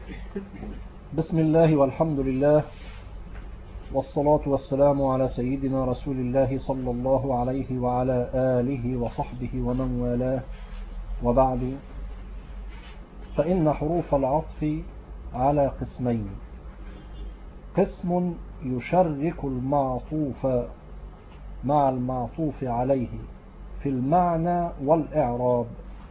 بسم الله والحمد لله والصلاة والسلام على سيدنا رسول الله صلى الله عليه وعلى آله وصحبه ومن والاه، وبعد، فإن حروف العطف على قسمين: قسم يشرك المعطوف مع المعطوف عليه في المعنى والإعراب،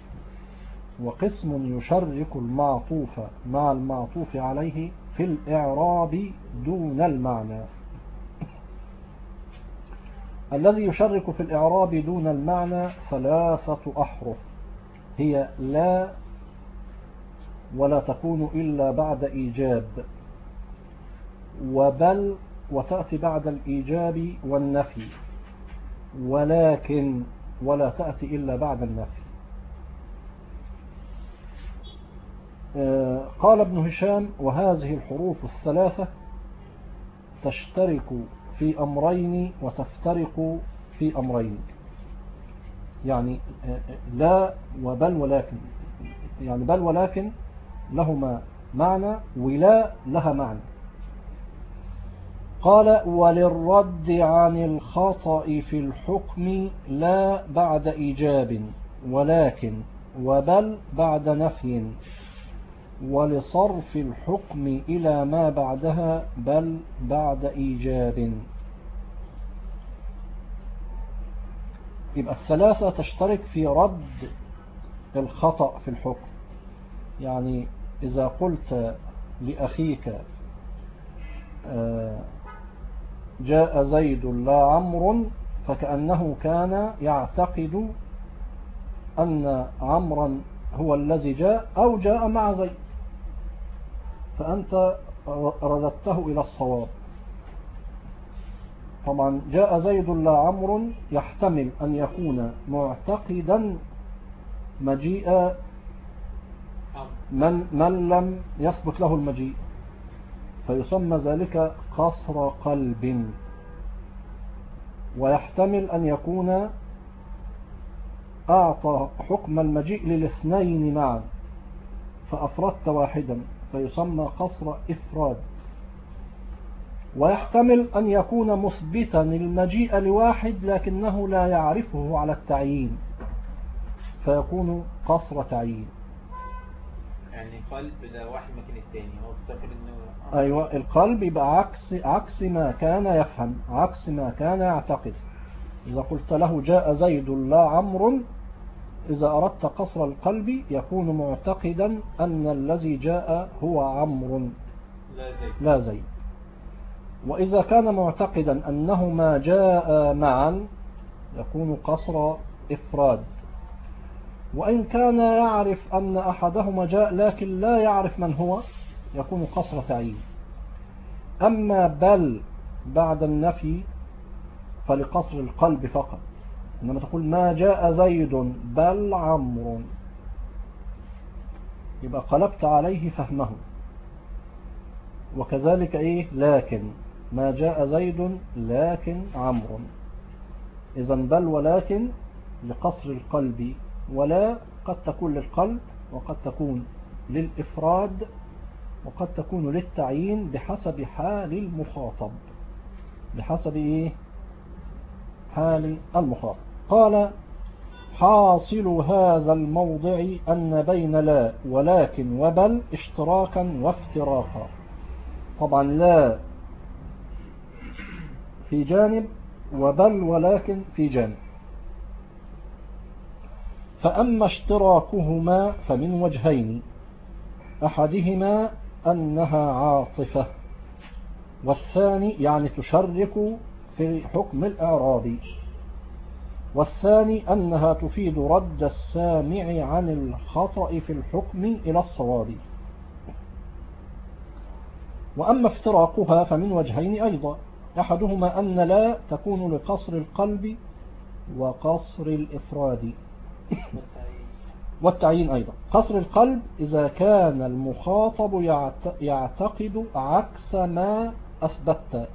وقسم يشرك المعطوف مع المعطوف عليه في الإعراب دون المعنى. الذي يشرك في الإعراب دون المعنى 3 أحرف، هي لا، ولا تكون إلا بعد إيجاب، وبل، وتأتي بعد الإيجاب والنفي، ولكن، ولا تأتي إلا بعد النفي. قال ابن هشام: وهذه الحروف 3 تشترك في أمرين وتفترق في أمرين، يعني لا وبل ولكن، يعني بل ولكن لهما معنى، ولا لها معنى. قال: وللرد عن الخطأ في الحكم لا بعد إيجاب، ولكن وبل بعد نفي، ولصرف الحكم إلى ما بعدها بل بعد إيجاب. يبقى 3 تشترك في رد الخطأ في الحكم. يعني إذا قلت لأخيك جاء زيد لا عمرو، فكأنه كان يعتقد أن عمرا هو الذي جاء أو جاء مع زيد، فأنت رددته إلى الصواب. طبعا جاء زيد لا عمرو يحتمل أن يكون معتقدا مجيء من لم يثبت له المجيء، فيسمى ذلك قصر قلب. ويحتمل أن يكون أعطى حكم المجيء للاثنين معا فأفردت واحدا، فيسمى قصر إفراد. ويحتمل أن يكون مثبتا المجيء لواحد لكنه لا يعرفه على التعيين، فيكون قصر تعيين. يعني قلب ده واحد مكان التاني، هو افتكر انه أيوة، القلب يبقى عكس ما كان يفهم، عكس ما كان يعتقد. إذا قلت له جاء زيد لا عمرو، إذا أردت قصر القلب يكون معتقدا أن الذي جاء هو عمرو لا زيد. وإذا كان معتقدا أنهما جاء معا يكون قصر إفراد. وإن كان يعرف أن أحدهما جاء لكن لا يعرف من هو يكون قصر تعيين. أما بل بعد النفي فلقصر القلب فقط، إنما تقول ما جاء زيد بل عمرو، يبقى قلبت عليه فهمه. وكذلك لكن ما جاء زيد لكن عمرو. إذن بل ولكن لقصر القلب، ولا قد تكون للقلب وقد تكون للإفراد وقد تكون للتعيين بحسب حال المخاطب، بحسب حال المخاطب. قال: حاصل هذا الموضع أن بين لا ولكن وبل اشتراكا وافتراقا. طبعا لا في جانب وبل ولكن في جانب. فأما اشتراكهما فمن وجهين: أحدهما أنها عاطفة، والثاني يعني تشرك في حكم الإعراب، والثاني أنها تفيد رد السامع عن الخطأ في الحكم إلى الصواب. وأما افتراقها فمن وجهين أيضا: أحدهما أن لا تكون لقصر القلب وقصر الإفراد والتعيين أيضا. قصر القلب إذا كان المخاطب يعتقد عكس ما أثبت،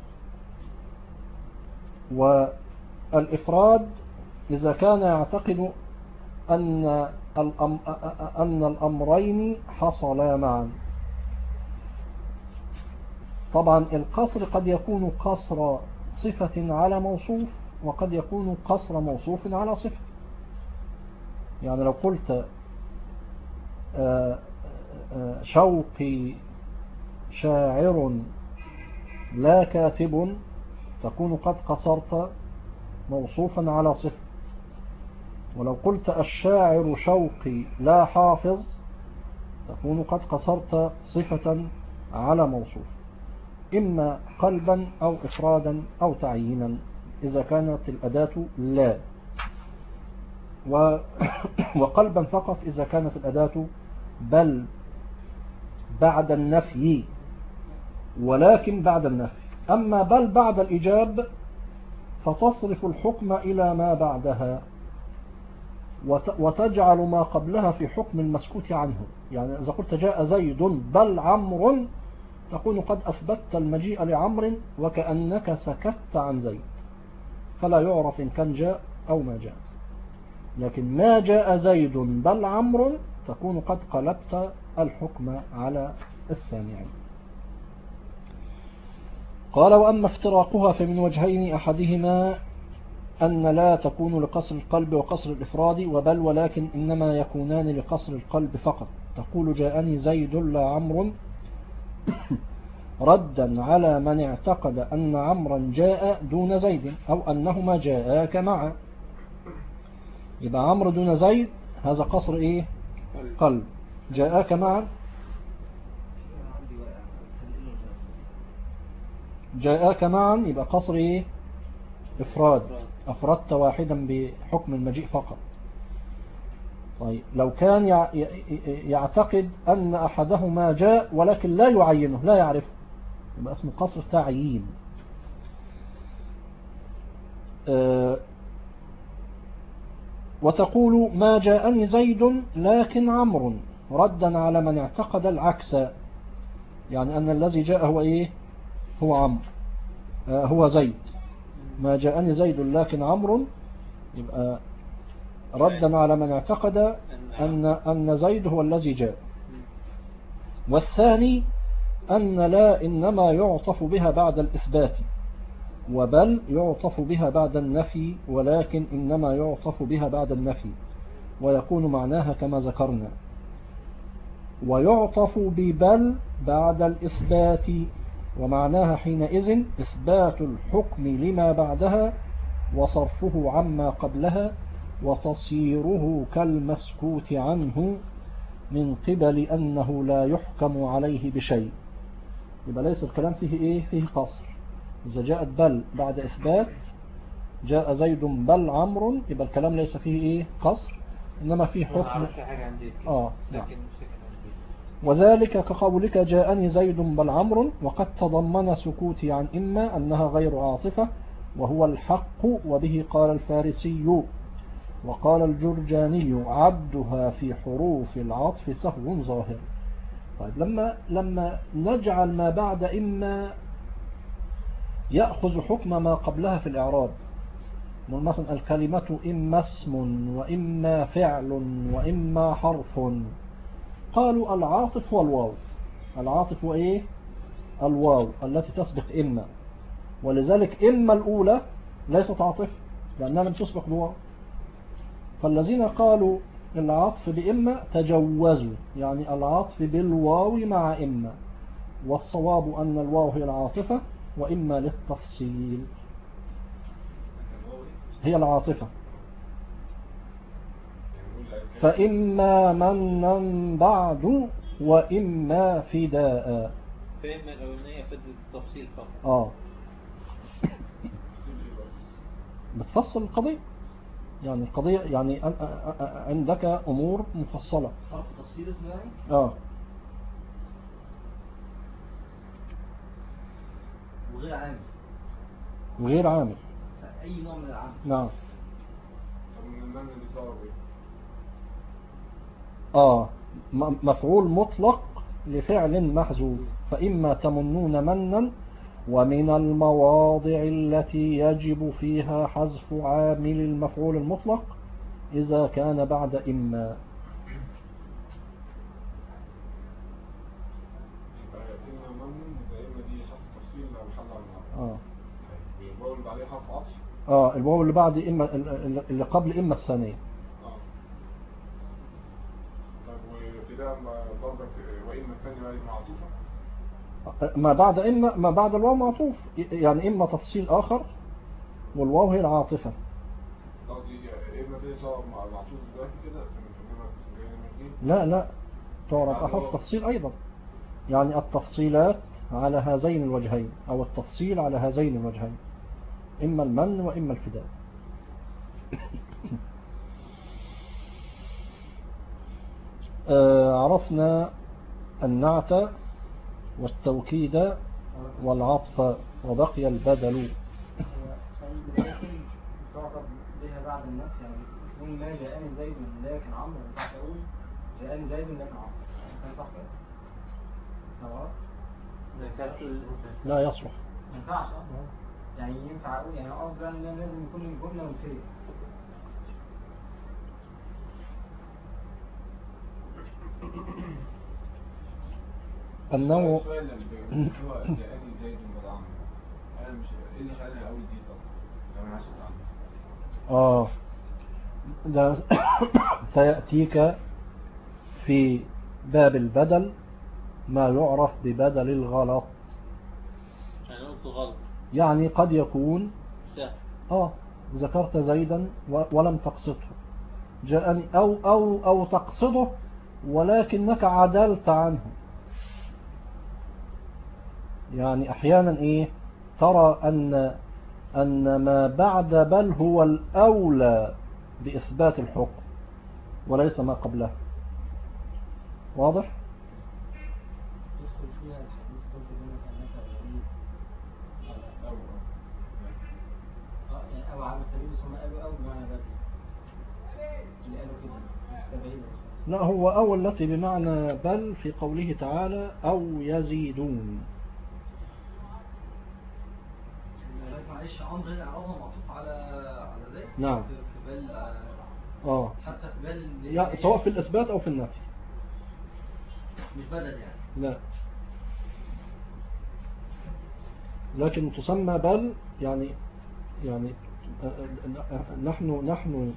والإفراد إذا كان يعتقد أن الأمرين حصلا معا. طبعا القصر قد يكون قصر صفة على موصوف، وقد يكون قصر موصوف على صفة. يعني لو قلت شوقي شاعر لا كاتب، تكون قد قصرت موصوفا على صفة. ولو قلت الشاعر شوقي لا حافظ، تكون قد قصرت صفة على موصوف، إما قلبا أو إفرادا أو تعيينا إذا كانت الأداة لا، وقلبا فقط إذا كانت الأداة بل بعد النفي، ولكن بعد النفي. أما بل بعد الإيجاب فتصرف الحكم إلى ما بعدها، وتجعل ما قبلها في حكم المسكوت عنه. يعني إذا قلت جاء زيد بل عمرو، تكون قد أثبتت المجيء لعمر وكأنك سكت عن زيد، فلا يعرف إن كان جاء أو ما جاء. لكن ما جاء زيد بل عمرو، تكون قد قلبت الحكم على السامعين. قال وأما افتراقها فمن وجهين، أحدهما أن لا تكون لقصر القلب وقصر الإفراد وبل، ولكن إنما يكونان لقصر القلب فقط. تقول جاءني زيد لا عمرو ردا على من اعتقد أن عمرا جاء دون زيد أو أنهما جاءاك معا. يبقى عمرو دون زيد هذا قصر إيه؟ قلب. جاءاك معا، جاءاك معا يبقى قصر إيه؟ إفراد، أفردت واحدا بحكم المجيء فقط. طيب لو كان يعتقد أن أحدهما جاء ولكن لا يعينه، لا يعرفه، يبقى اسمه قصر تعيين. وتقول ما جاءني زيد لكن عمرو، ردا على من اعتقد العكس، يعني أن الذي جاء هو إيه؟ هو عمرو، هو زيد. ما جاءني زيد لكن عمرو، يبقى ردا على من اعتقد أن زيد هو الذي جاء. والثاني أن لا إنما يعطف بها بعد الإثبات، وبل يعطف بها بعد النفي، ولكن إنما يعطف بها بعد النفي، ويكون معناها كما ذكرنا. ويعطف ببل بعد الإثبات، ومعناها حينئذ إثبات الحكم لما بعدها وصرفه عما قبلها، وتصيره كالمسكوت عنه من قبل أنه لا يحكم عليه بشيء. يبقى ليس الكلام فيه إيه؟ فيه قصر. إذا جاءت بل بعد إثبات، جاء زيد بل عمرو، يبقى الكلام ليس فيه إيه؟ قصر، إنما فيه حكم. نعم. وذلك كقولك جاءني زيد بل عمرو، وقد تضمن سكوتي عن إما أنها غير عاطفة، وهو الحق، وبه قال الفارسي وقال الجرجاني عدها في حروف العطف سهو ظاهر. طيب لما نجعل ما بعد إما يأخذ حكم ما قبلها في الإعراب، مثلا الكلمة إما اسم وإما فعل وإما حرف، قالوا العاطف والواو. العاطف وإيه؟ الواو التي تسبق إما، ولذلك إما الأولى ليست عاطفة لأنها لم تسبق بواو. فالذين قالوا العطف بإما تجوزوا، يعني العطف بالواو مع إما، والصواب أن الواو هي العاطفة وإما للتفصيل هي العاطفة. فإما منا بعد وإما فداء. فإما الأولانية فدت التفصيل فقط. بتفصل القضية، يعني القضية يعني عندك أمور مفصلة. صرف تفصيل اسمه يعني؟ وغير عامل. وغير عامل. أي نوع من العامل. نعم. مفعول مطلق لفعل محذوف. فإما تمنون منا، ومن المواضع التي يجب فيها حذف عامل المفعول المطلق إذا كان بعد إما. الممنون يبقى إما دي حرف تفصيل أو محل على المعنى. الواو اللي بعديه حرف عطف. الواو اللي بعد إما اللي قبل إما الثانية. طيب وفي ده برضك وإما الثانية معطوفة. ما بعد الواو معطوف، يعني إما تفصيل آخر والواو هي العاطفة. قصدي إما دي تعرف معطوف دلوقتي كده لا تعرف أحرف تفصيل أيضا، يعني التفصيلات على هذين الوجهين أو التفصيل على هذين الوجهين، إما المن وإما الفداء. عرفنا النعت والتوكيد والعطف وبقي البدل. تعرف بها بعد النفس، يعني تقول ما جاءني زيد لكن عمرو، ما ينفعش اقول جاءني زيد لكن عمرو. كان صح كده؟ لا يصلح. ما ينفعش يعني ينفع اقول، يعني قصدي ان لازم يكون الجمله منفيه. النوع السؤال اللي هو جاءني زيد بدل عمرو، انا مش ايه اللي خلاني اقول زيد اصلا؟ انا عايز اتعلم. ده سيأتيك في باب البدل ما يعرف ببدل الغلط. يعني قلت غلط، يعني قد يكون سهل. ذكرت زيدا ولم تقصده، جاءني أو تقصده ولكنك عدلت عنه. يعني أحيانا ترى أن ما بعد بل هو الأولى بإثبات الحكم وليس ما قبله. واضح؟ يدخل فيها الحديث قلت لنا كأنك غريب يعني أو على سبيل ثم قالوا أو بمعنى بدل اللي قالوا كده مستبعدة. لا، هو أو التي بمعنى بل في قوله تعالى أو يزيدون. معلش عمرو هنا عرضها معطوف على زيد. نعم. في بل حتى في بل سواء في الإثبات أو في النفي، مش بدل يعني. لا، لكن تسمى بل يعني نحن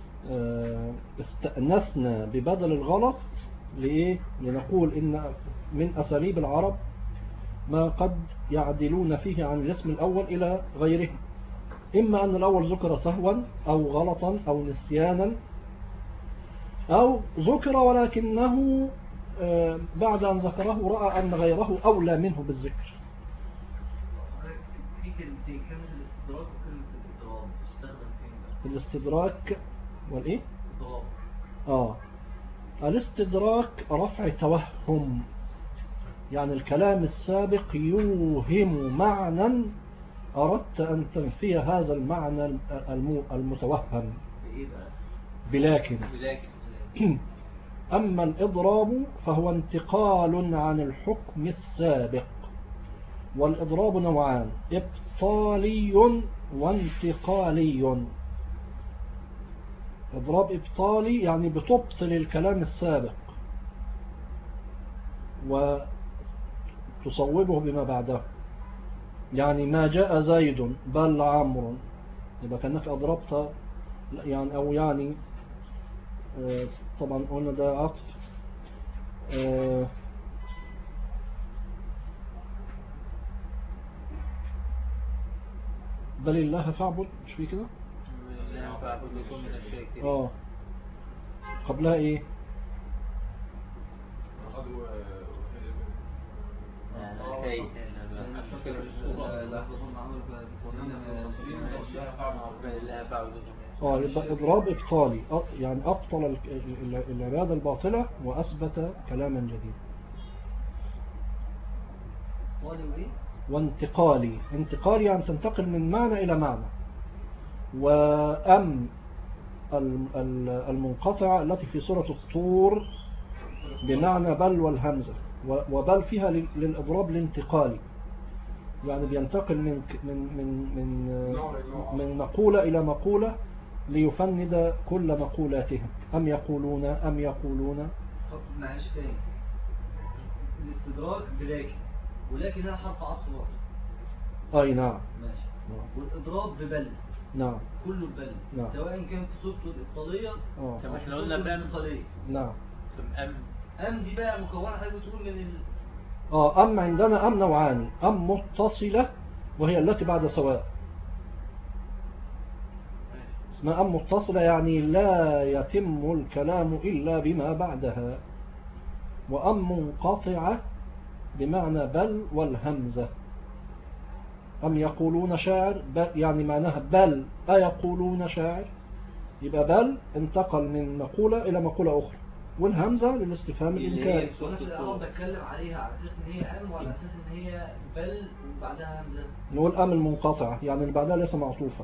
استأنسنا ببدل الغلط لإيه؟ لنقول إن من أساليب العرب ما قد يعدلون فيه عن الاسم الأول إلى غيره، إما أن الأول ذكر سهوا أو غلطا أو نسيانا، أو ذكر ولكنه بعد أن ذكره رأى أن غيره أولى منه بالذكر. في كلمة الاستدراك وكلمة الإضراب تستخدم فين؟ الاستدراك والإيه؟ إضراب. الاستدراك رفع توهم، يعني الكلام السابق يوهم معنى أردت أن تنفي هذا المعنى المتوهم بلكن. أما الإضراب فهو انتقال عن الحكم السابق، والإضراب نوعان: إبطالي وانتقالي. إضراب إبطالي يعني بتبطل الكلام السابق وتصوبه بما بعده، يعني ما جاء زيد بل عمرو، يبقى كأنك أضربت يعني، أو يعني طبعا قلنا ده عطف بل الله فاعبد، مش في كده؟ قبلها ايه؟ يبقى إضراب إبطالي، يعني أبطل العبادة الباطلة وأثبت كلاما جديدا. وانتقالي، انتقالي يعني تنتقل من معنى إلى معنى. وأم المنقطعة التي في سورة الطور بمعنى بل والهمزة، وبل فيها للإضراب الانتقالي، يعني بينتقل من مقولة إلى مقولة ليفند كل مقولاتهم. أم يقولون. طب معلش تاني، الاستدراك بلكن ولكن هنا حرف عطف برضه. أي نعم. ماشي. نعم. والإضراب ببل نعم. كله ببل. نعم. سواء كان في صورته الإبطالية طب أو احنا في قلنا صورته بأم. الانتقالية. نعم. أم دي بقى مكونة حاجة بتقول من أم عندنا أم نوعان، أم متصلة وهي التي بعد سواء، اسمها أم متصلة يعني لا يتم الكلام إلا بما بعدها، وأم منقطعة بمعنى بل والهمزة. أم يقولون شاعر يعني معناها بل أيقولون شاعر، يبقى بل انتقل من مقولة إلى مقولة أخرى، والهمزة للاستفهام الإنكاري. وانا في الإعراب بتكلم عليها على أساس إن هي أم وعلى أساس إن هي بل وبعدها همزة. نقول أم المنقطعة يعني اللي بعدها ليس معطوفا.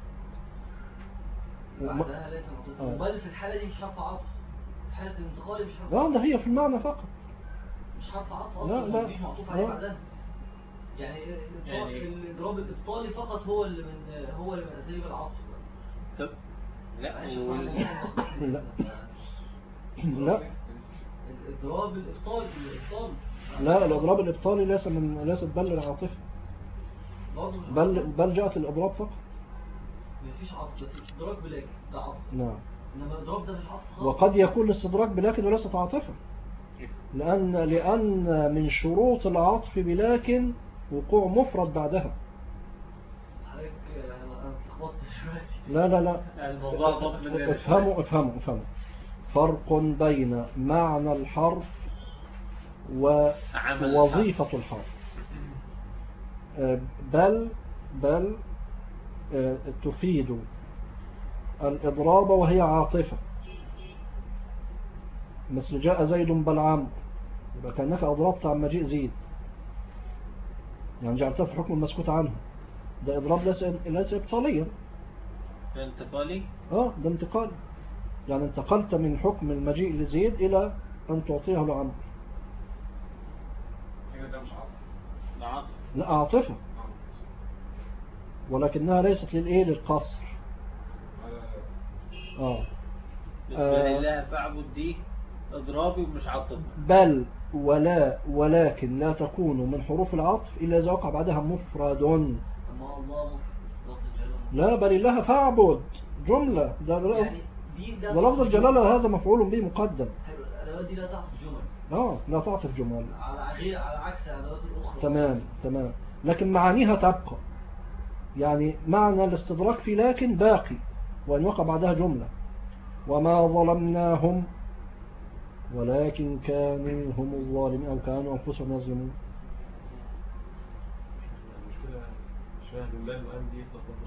بعدها ليس معطوفا. وبل في الحالة دي مش حرف عطف، في حالة الانتقال مش حرف لا عطف. ده هي في المعنى فقط، مش حرف عطف لا أصلا، لا. مفيش معطوف عليه بعدها. يعني الإضراب الإبطالي فقط هو اللي من أساليب العطف. طب لا لا لا الإضراب الإبطالي لا، الإضراب الإبطالي ليست بل العاطفة، برضه مش بل جاءت الإضراب فقط. مفيش عطف، بس استدراك بلاكن ده عطف. نعم. إنما الإضراب ده مش عطف خالص. وقد يكون الاستدراك بلكن وليست عاطفة، لأن من شروط العطف بلكن وقوع مفرد بعدها. حضرتك أنا اتلخبطت دلوقتي. لا لا لا، الموضوع ضبط من افهموا فرق بين معنى الحرف ووظيفة الحرف. بل تفيد الإضراب وهي عاطفة، مثل جاء زيد بل عمرو، يبقى كأنك أضربت عن مجيء زيد، يعني جعلتها في حكم المسكوت عنه، ده إضراب ليس إبطاليا. انتقالي. ده انتقال، يعني انتقلت من حكم المجيء لزيد إلى أن تعطيه لعمرو. ده مش عطف. ده عطف. لا عاطفة، ولكنها ليست للقصر. بالنسبة لله فاعبد دي اضرابي ومش عاطفة. بل ولا ولكن لا تكون من حروف العطف إلا إذا وقع بعدها مفرد. أما الله لفظ الجلالة. لا بل الله فاعبد جملة، ده لفظ الجلالة هذا مفعول به مقدم. الأدوات دي لا تعطف جمل. لا تعطف جمل على عكس الأدوات الأخرى. تمام، لكن معانيها تبقى، يعني معنى الاستدراك في لكن باقي وأن وقع بعدها جملة. وما ظلمناهم ولكن كانوا هم الظالمين أو كانوا أنفسهم يظلمون. المشكلة شوية من بال وأم دي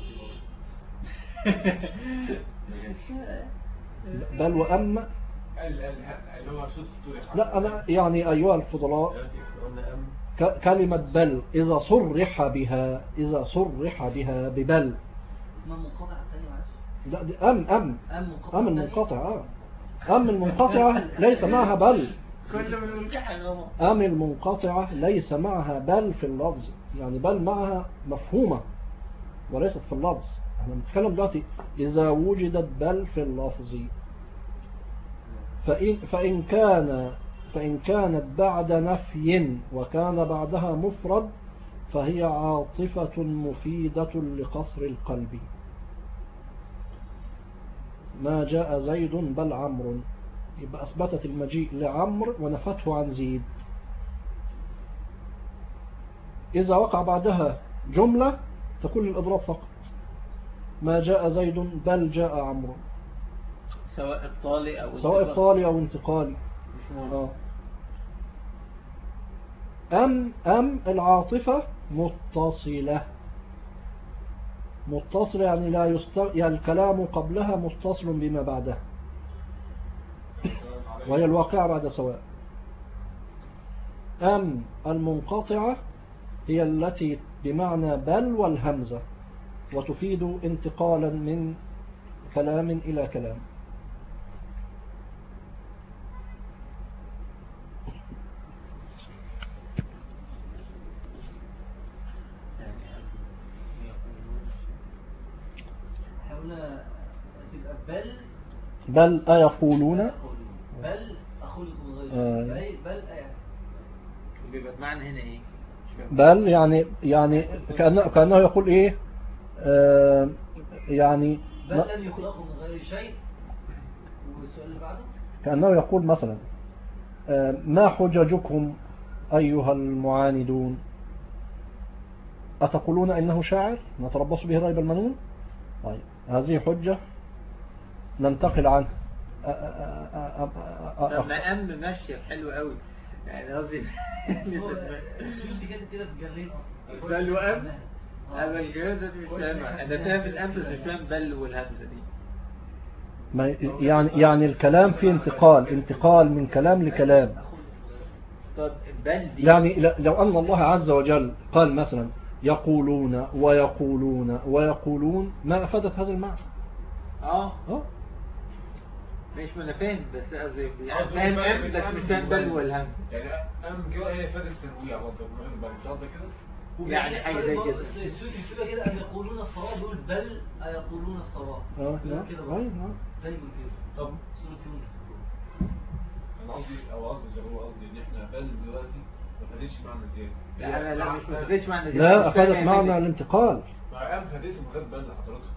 بل وأم اللي هو صوت الطول. لا أنا يعني أيها الفضلاء، كلمة بل إذا صرح بها ببل اسمها منقطع الثاني معلش. لا دي أم المنقطع. أم المنقطعة ليس معها بل. كل من الممتحن أم المنقطعة ليس معها بل في اللفظ، يعني بل معها مفهومة وليست في اللفظ. احنا بنتكلم دلوقتي إذا وجدت بل في اللفظ، فإن كانت بعد نفي وكان بعدها مفرد فهي عاطفة مفيدة لقصر القلب. ما جاء زيد بل عمرو، يبقى أثبتت المجيء لعمرو ونفته عن زيد. إذا وقع بعدها جملة تكون الإضراب فقط، ما جاء زيد بل جاء عمرو، سواء إبطالي أو انتقالي. أم العاطفة متصلة يعني يعني الكلام قبلها متصل بما بعدها، وهي الواقعة بعد سواء. أم المنقطعة هي التي بمعنى بل والهمزة، وتفيد انتقالا من كلام إلى كلام. بل أيقولون بل أخلق من غير بل بيبقى معنى هنا ايه؟ بل يعني كأنه يقول ايه يعني بل لم يخلقوا من غير شيء. والسؤال اللي بعده كأنه يقول مثلا ما حججكم أيها المعاندون، أتقولون إنه شاعر نتربص به ريب المنون؟ طيب هذه حجة ننتقل عنها. طب ما أم ماشية حلو قوي يعني قصدي شفت كده في الجريد بل وأم. أنا الجريدة دي مش فاهمها، أنا فاهم الأم بس مش فاهم بل والهمزة دي. يعني الكلام فيه انتقال من كلام لكلام. طب بل دي يعني لو أن الله عز وجل قال مثلا يقولون ويقولون ويقولون ما أفادت هذا المعنى. مش ما انا فاهم بس قصدي يعني فاهم ام بس مش فاهم بل والهمزة. يعني ام كده هي فادت التنويع برضه مش قصدك كده؟ يعني حاجة زي كده. السوسي بتبقى كده أن يقولون الصواب دول بل أيقولون الصواب. نعم كده نعم. دايما كده. طب سورة يونس. انا قصدي ان احنا بل دلوقتي ما فادتش معنى زياده. لا مش ما فادتش معنى زيادة. لا أفادت معنى الانتقال. مع ام فادته من غير بل حضرتك.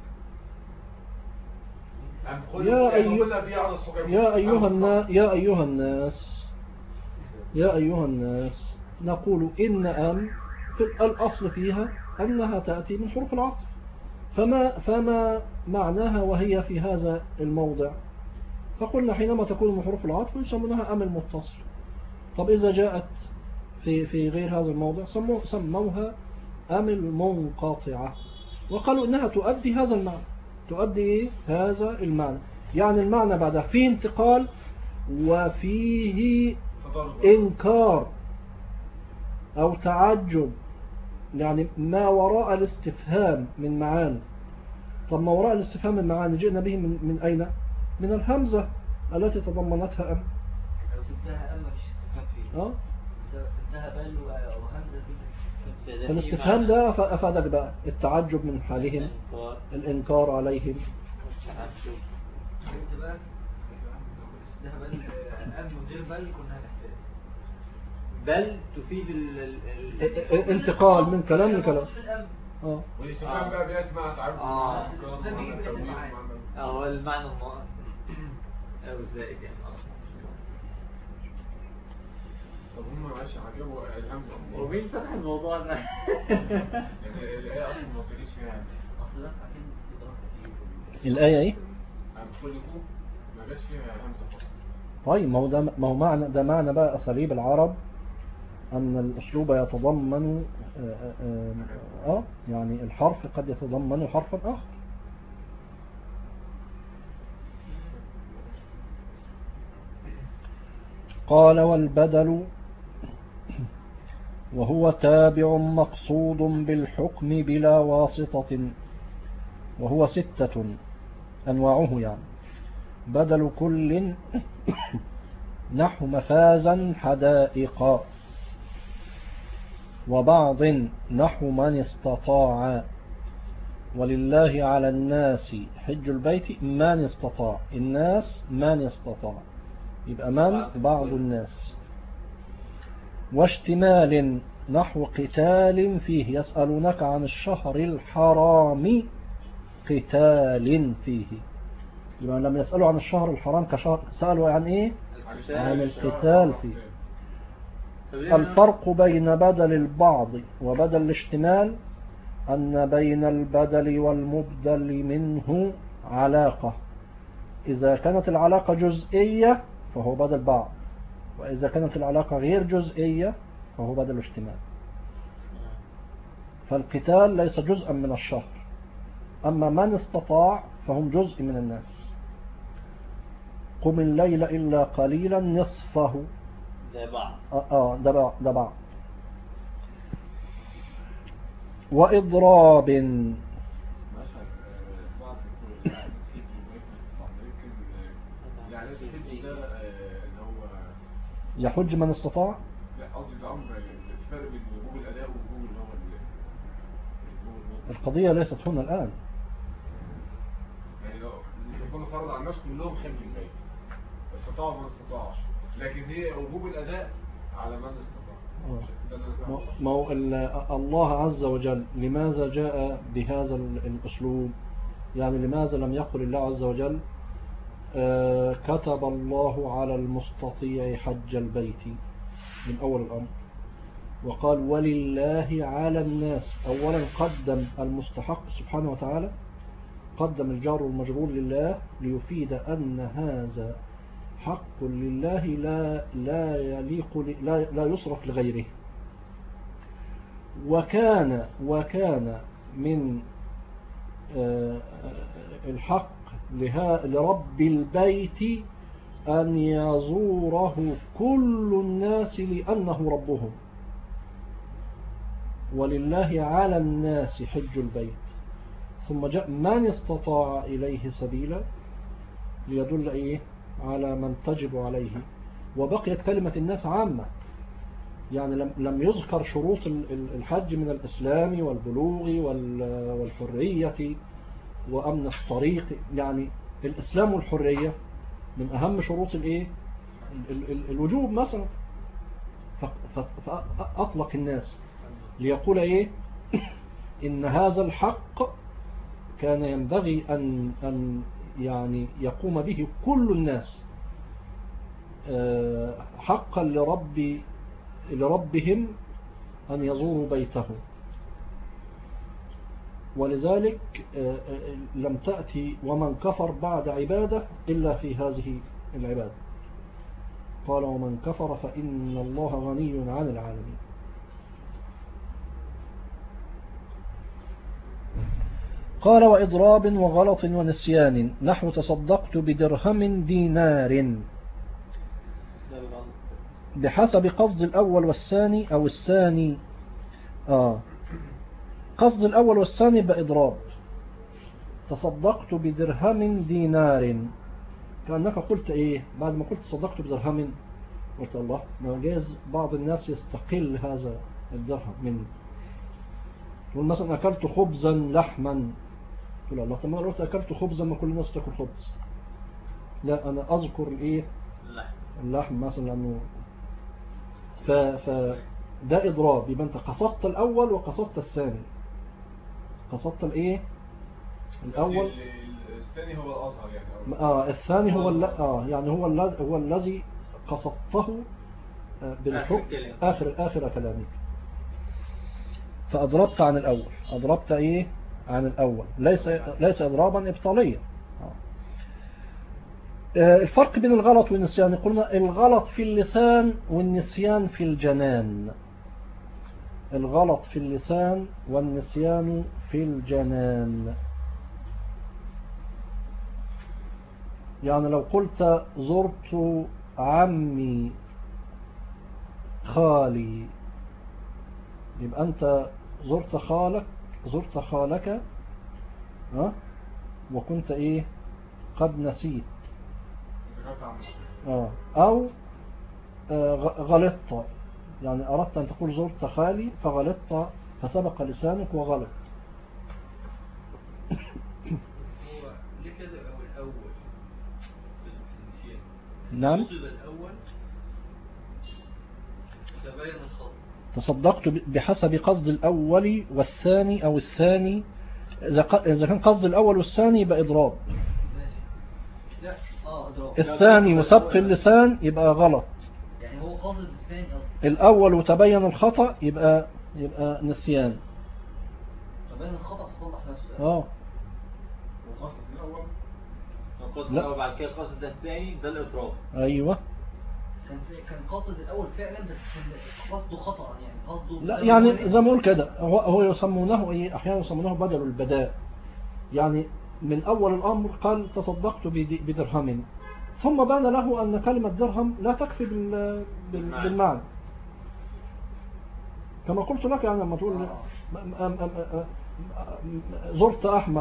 يا أيها الناس نقول إن أم في الأصل فيها أنها تأتي من حروف العطف، فما معناها وهي في هذا الموضع؟ فقلنا حينما تكون من حروف العطف يسمونها أم المتصل. طب إذا جاءت في غير هذا الموضع سموها أم المنقطعة، وقالوا إنها تؤدي هذا المعنى. تؤدي هذا المعنى، يعني المعنى بعدها فيه انتقال وفيه إنكار أو تعجب، يعني ما وراء الاستفهام من معاني. طب ما وراء الاستفهام من معاني جئنا به من أين؟ من الهمزة التي تضمنتها أم. لو سبتها أم مفيش استفهام فيه. سبتها بل وهمزة فيه. فالاستفهام ده أفادك بقى التعجب من حالهم، الإنكار عليهم. بل تفيد انتقال من كلام لكلام. والاستفهام بقى بيأتي مع تعرف هو المعنى او الزائد يعني. طب هم معلش عجبوا الهمزه ومين فتح الموضوع ده؟ يعني الآية أصلا ما فيش فيها أصل الناس عارفين الآية إيه؟ أنفلكوا ما جاش فيها همزة فقط. طيب ما هو معنى بقى أساليب العرب أن الأسلوب يتضمن يعني الحرف قد يتضمن حرفا آخر. قال والبدل وهو تابع مقصود بالحكم بلا واسطة، وهو 6 أنواعه، يعني بدل كل نحو مفازا حدائق، وبعض نحو من استطاع، ولله على الناس حج البيت من استطاع. الناس من استطاع يبقى من بعض الناس. واشتمال نحو قتال فيه، يسألونك عن الشهر الحرام قتال فيه. يبقى لما يسألوا عن الشهر الحرام كشهر سألوا عن ايه؟ عن القتال فيه. الفرق بين بدل البعض وبدل الاشتمال أن بين البدل والمبدل منه علاقة. إذا كانت العلاقة جزئية فهو بدل بعض، وإذا كانت العلاقة غير جزئية فهو بدل اشتمال. فالقتال ليس جزءا من الشهر، أما من استطاع فهم جزء من الناس. قم الليل إلا قليلا نصفه، ده بعض. ده بعض. وإضراب يحج من استطاع. لا قصدي الأمر الفرق بين وجوب الأداء ووجوب اللي هو القضية ليست هنا الآن. يعني لو يكون فرض على الناس كلهم خير من البيت، استطاع وما استطاعش، لكن هي وجوب الأداء على من استطاع. ما هو الله عز وجل لماذا جاء بهذا الأسلوب؟ يعني لماذا لم يقل الله عز وجل كتب الله على المستطيع حج البيت من أول الأمر، وقال ولله على الناس؟ أولا قدم المستحق سبحانه وتعالى، قدم الجار والمجرور لله ليفيد أن هذا حق لله لا يليق لا يصرف لغيره. وكان من الحق لرب البيت أن يزوره كل الناس لأنه ربهم. ولله على الناس حج البيت، ثم جاء من استطاع إليه سبيلا ليدل إيه على من تجب عليه. وبقيت كلمة الناس عامة، يعني لم يذكر شروط الحج من الإسلام والبلوغ والحرية وأمن الطريق. يعني الإسلام والحرية من أهم شروط الإيه الوجوب مثلا، فأطلق الناس ليقول إيه إن هذا الحق كان ينبغي أن يعني يقوم به كل الناس حقا لربهم أن يزوروا بيته. ولذلك لم تأتي ومن كفر بعد عبادة إلا في هذه العبادة. قال ومن كفر فإن الله غني عن العالمين. قال وإضراب وغلط ونسيان نحو تصدقت بدرهم دينار بحسب قصد الأول والثاني أو الثاني قصد الأول والثاني بإضراب. تصدقت بدرهم دينار كأنك قلت إيه بعد ما قلت تصدقت بدرهم قلت الله ما جاز بعض الناس يستقل هذا الدرهم منه. تقول مثلا أكلت خبزا لحما، تقول الله طب ما قلت أكلت خبزا ما كل الناس تأكل خبز. لا أنا أذكر الإيه اللحم مثلا لأنه ده إضراب. يبقى أنت قصدت الأول وقصدت الثاني. قصدت الإيه الأول الثاني هو الأظهر يعني الثاني هو يعني هو الذي قصدته بالحكم آخر كلامك. فأضربت عن الأول. أضربت إيه عن الأول ليس إضرابا إبطاليا. الفرق بين الغلط والنسيان قلنا الغلط في اللسان والنسيان في الجنان. الغلط في اللسان والنسيان في الجنان. يعني لو قلت زرت عمي خالي يبقى أنت زرت خالك وكنت إيه قد نسيت أو غلطت. يعني أردت أن تقول زرت خالي فغلطت فسبق لسانك وغلط. هو ليه كده الأول في النسيان؟ نعم الأول تبين الخط. تصدقت بحسب قصد الأول والثاني أو الثاني. إذا كان قصد الأول والثاني يبقى إضراب. لا إضراب. الثاني وسبق اللسان يبقى غلط. يعني هو قصد الثاني أصلا. الأول وتبين الخطأ يبقى نسيان. تبين الخطأ فصلح نفسه. وقصد الأول قصد الأول بعد كده قصد الثاني ده الإضراب. أيوة كان قصد الأول فعلا بس قصده خطأ يعني قصده. لا يعني زي ما أقول كده هو يسمونه إيه أحيانا يسمونه بدل البداء. يعني من أول الأمر قال تصدقت بدرهم ثم بان له أن كلمة درهم لا تكفي بالمعنى كما قلت لك. يعني لما تقول زرت أحمد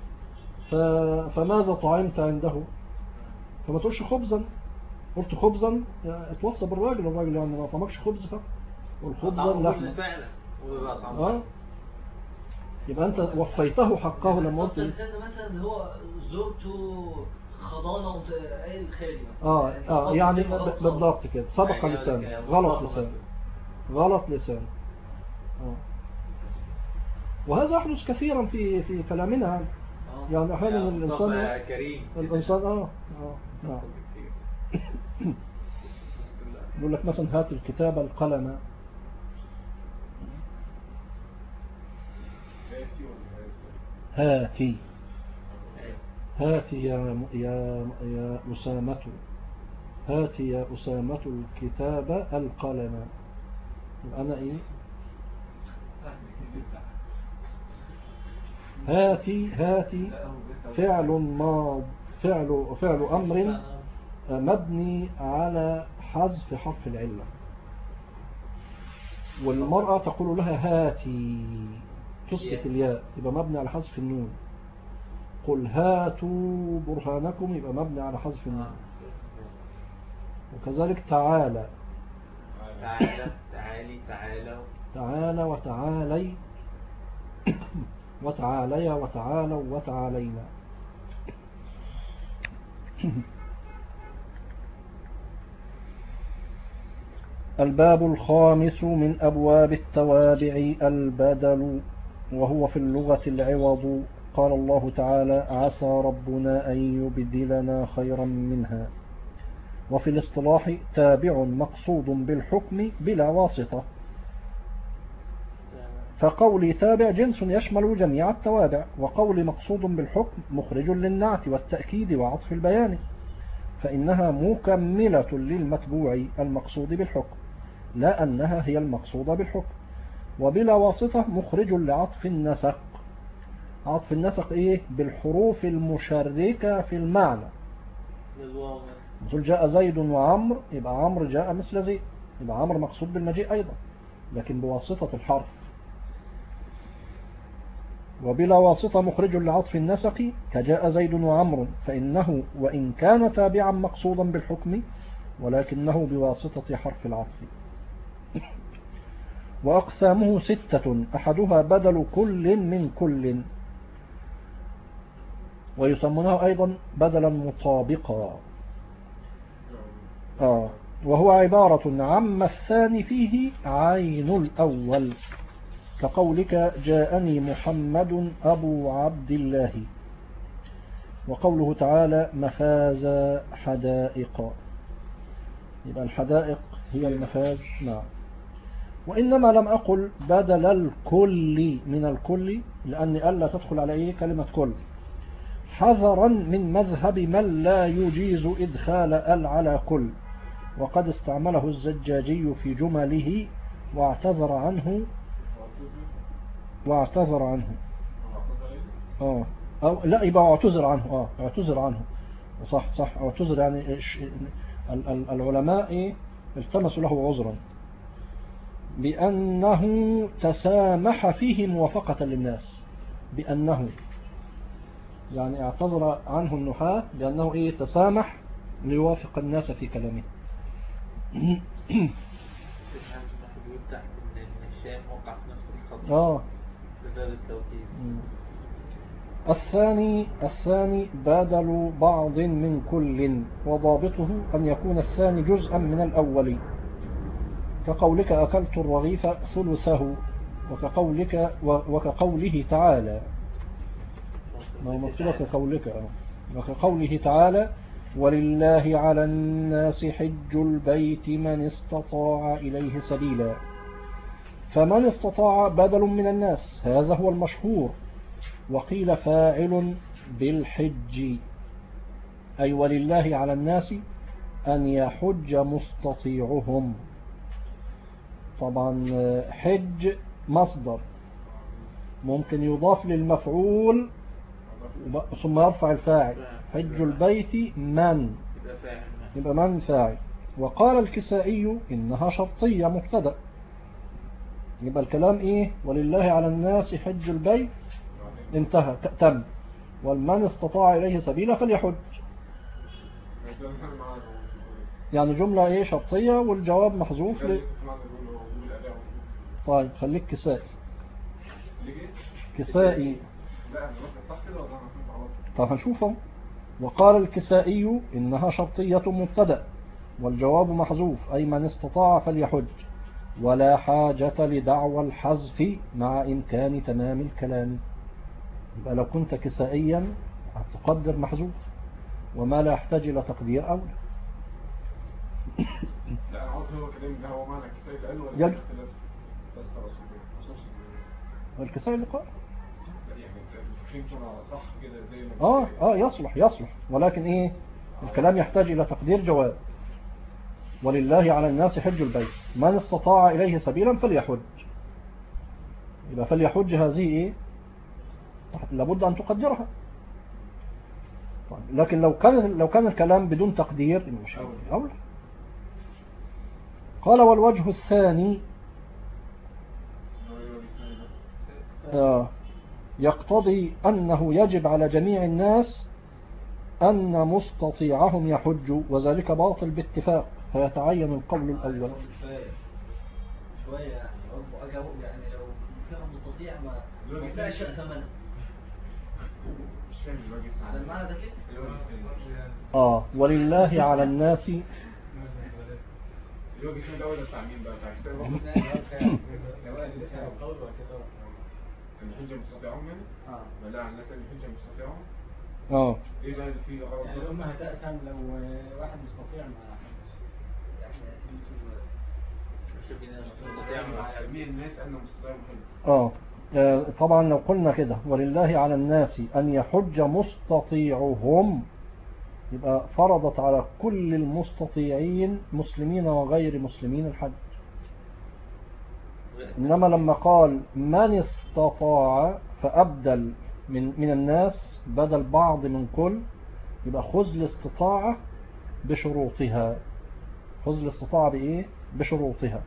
فماذا طعمت عنده فما تقولش خبزا. قلت خبزا اتوصى بالراجل يعني ما طعمكش خبز والخبزا لحمة يبقى أنت وفيته حقه لما قلت مثلا اللي هو زرته خضانة قايل خالي مثلا. يعني بالضبط كده سبق لسانه غلط لسانه. غلط لسان. وهذا يحدث كثيرا في كلامنا. يعني أحيانا الإنسان نعم يقول لك مثلا هات الكتاب القلم. هاتي يا أسامة، هاتي يا أسامة الكتاب القلم. أنا إيه؟ هاتي فعل ماض، فعل أمر مبني على حذف حرف العلة. والمرأة تقول لها هاتي، تثبت الياء يبقى مبني على حذف النون. قل هاتوا برهانكم يبقى مبني على حذف النون. وكذلك تعالى، تعالي، تعالى وتعالي، وتعالي وتعالوا وتعالينا. الباب الخامس من أبواب التوابع البدل، وهو في اللغة العوض. قال الله تعالى عسى ربنا أن يبدلنا خيرا منها. وفي الاصطلاح تابع مقصود بالحكم بلا واسطة. فقولي تابع جنس يشمل جميع التوابع، وقولي مقصود بالحكم مخرج للنعت والتأكيد وعطف البيان، فإنها مكملة للمتبوع المقصود بالحكم لا أنها هي المقصودة بالحكم. وبلا واسطة مخرج لعطف النسق. عطف النسق إيه؟ بالحروف المشركة في المعنى. مثل جاء زيد وعمر، يبقى عمرو جاء مثل زيد، يبقى عمرو مقصود بالمجيء أيضا لكن بواسطة الحرف. وبلا واسطة مخرج لعطف النسق كجاء زيد وعمر، فإنه وإن كان تابعا مقصودا بالحكم ولكنه بواسطة حرف العطف. وأقسامه 6، أحدها بدل كل من كل، ويسمونه أيضا بدلا مطابقا. وهو عبارة عما الثاني فيه عين الأول، كقولك جاءني محمد أبو عبد الله. وقوله تعالى مفاز حدائق، يبقى الحدائق هي المفاز. نعم. وإنما لم أقل بدل الكل من الكل لأن ألا تدخل على إيه كلمة كل، حذرا من مذهب من لا يجيز إدخال ال على كل، وقد استعمله الزجاجي في جمله واعتذر عنه. أو لا يبقى اعتذر عنه. اعتذر عنه صح اعتذر. يعني العلماء التمسوا له عذرا بأنه تسامح فيه موافقة للناس، بأنه يعني اعتذر عنه النحاة بأنه تسامح ليوافق الناس في كلامه. الثاني بدل بعض من كل، وضابطه أن يكون الثاني جزءا من الأول، كقولك أكلت الرغيف ثلثه، وكقوله تعالى وكقوله تعالى ولله على الناس حج البيت من استطاع إليه سبيلا. فمن استطاع بدل من الناس، هذا هو المشهور. وقيل فاعل بالحج، أي ولله على الناس أن يحج مستطيعهم. طبعا حج مصدر ممكن يضاف للمفعول ثم يرفع الفاعل. حج البيت من، يبقى من فاعل. وقال الكسائي إنها شرطية مبتدأ، يبقى الكلام ولله على الناس حج البيت انتهى تم، والمن استطاع إليه سبيلا فليحج. يعني جملة شرطية والجواب محذوف طيب خليك كسائي. طب هنشوفه. وقال الكسائي إنها شرطية مبتدأ والجواب محذوف، أي من استطاع فليحج. ولا حاجة لدعوى الحذف مع إمكان تمام الكلام. يبقى لو كنت كسائيا هتقدر محذوف، وما لا يحتاج إلى تقدير أولى. لا انا عاوز هو كلام ده هو معنى كفايه الان ولا يلا. اختلاف بس رسول الكسائي اللي قال يعني فهمت انا صح كده زي ما يصلح، ولكن ايه الكلام يحتاج إلى تقدير جواب. ولله على الناس حج البيت من استطاع إليه سبيلا فليحج. يبقى فليحج هذه ايه لابد أن تقدرها. طيب لكن لو كان الكلام بدون تقدير مش أولى. قال والوجه الثاني يقتضي أنه يجب على جميع الناس أن مستطيعهم يحج، وذلك باطل باتفاق، فيتعين القول الأول. شوية يعني يعني لو كان مستطيع ما يدعش ثمنه مش فاهم الواجب على المعنى ده كده. ولله على الناس الواجب الثاني ده ولا بتاع مين بقى؟ بتاع حساب الحجة مستطيعهم يعني؟ ولا على الناس اللي الحجة مستطيعهم؟ ايه بقى اللي فيه غلط؟ يعني الأمة هتأثم لو واحد مستطيع ما مين الناس أنه مستطيعهم حجة؟ طبعا لو قلنا كده ولله على الناس أن يحج مستطيعهم، يبقى فرضت على كل المستطيعين مسلمين وغير مسلمين الحج. إنما لما قال من استطاع فأبدل من الناس بدل بعض من كل، يبقى خذ الاستطاعة بشروطها. خذ الاستطاعة بإيه؟ بشروطها.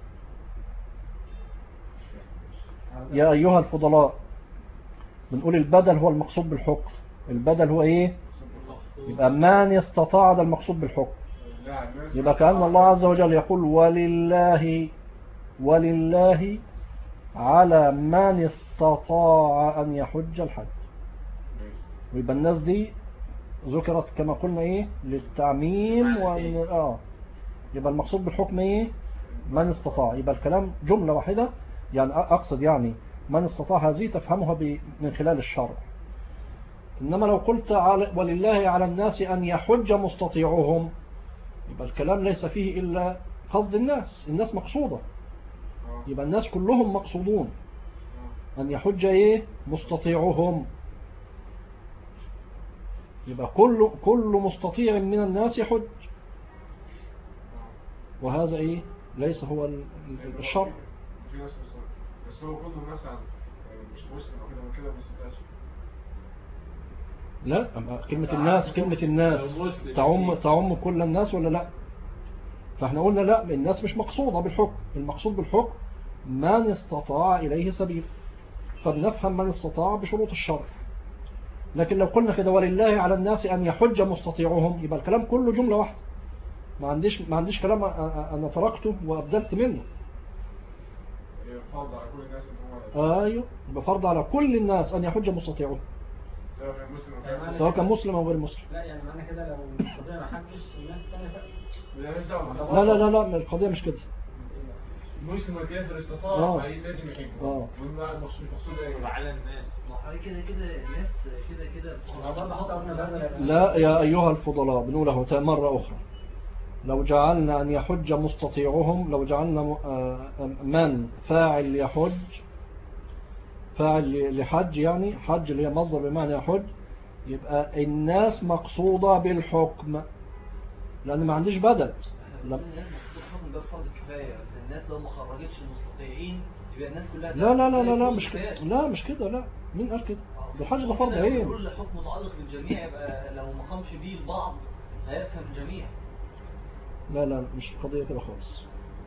يا أيها الفضلاء، بنقول البدل هو المقصود بالحكم. البدل هو إيه؟ يبقى من استطاع ده المقصود بالحكم. يبقى كأن الله عز وجل يقول ولله على من استطاع أن يحج الحج. ويبقى الناس دي ذكرت كما قلنا إيه للتعميم يبقى المقصود بالحكم إيه؟ من استطاع. يبقى الكلام جملة واحدة، يعني أقصد يعني من استطاع هذه تفهمها من خلال الشرع. إنما لو قلت ولله على الناس أن يحج مستطيعهم، يبقى الكلام ليس فيه إلا قصد الناس مقصودة. يبقى الناس كلهم مقصودون. أن يحج إيه؟ مستطيعهم. يبقى كل مستطيع من الناس يحج، وهذا إيه؟ ليس هو الشرع. بس هو كله مثلا مش مسلم أو كده ما استطاعش. لا، كلمة الناس تعم كل الناس ولا لا؟ فاحنا قلنا لا، الناس مش مقصودة بالحكم. المقصود بالحكم من استطاع إليه سبيل، فبنفهم من استطاع بشروط الشرع. لكن لو قلنا كده ولله على الناس أن يحج مستطيعهم، يبقى الكلام كله جملة واحدة. ما عنديش كلام أنا تركته وأبدلت منه. فرض على كل الناس أيوه، يبقى فرض على كل الناس أن يحج مستطيعهم، سواء كان مسلم أو غير مسلم. لا يعني معنى كده لو مستطيع ما حجش الناس الثانية لا لا لا لا، القضية مش كده. مسلم والكافر استطاع لازم يحج. المقصود ايه على الناس؟ ما هو كده الناس كده. لا يا أيها الفضلاء، بنقوله مرة أخرى، لو جعلنا أن يحج مستطيعهم، لو جعلنا من فاعل يحج، فاعل لحج، يعني حج اللي هي مصدر بمعنى يحج، يبقى الناس مقصودة بالحكم، لأن ما عنديش بدل. الناس مقصودة ده فرض كفاية. الناس لو ما خرجتش المستطيعين يبقى الناس كلها لا مش كده. لا مش كده. لا، مين قال كده؟ الحج ده فرض عين. كل حكم متعلق بالجميع، يبقى لو ما قامش بيه البعض هيفهم الجميع. لا مش القضية كده خالص.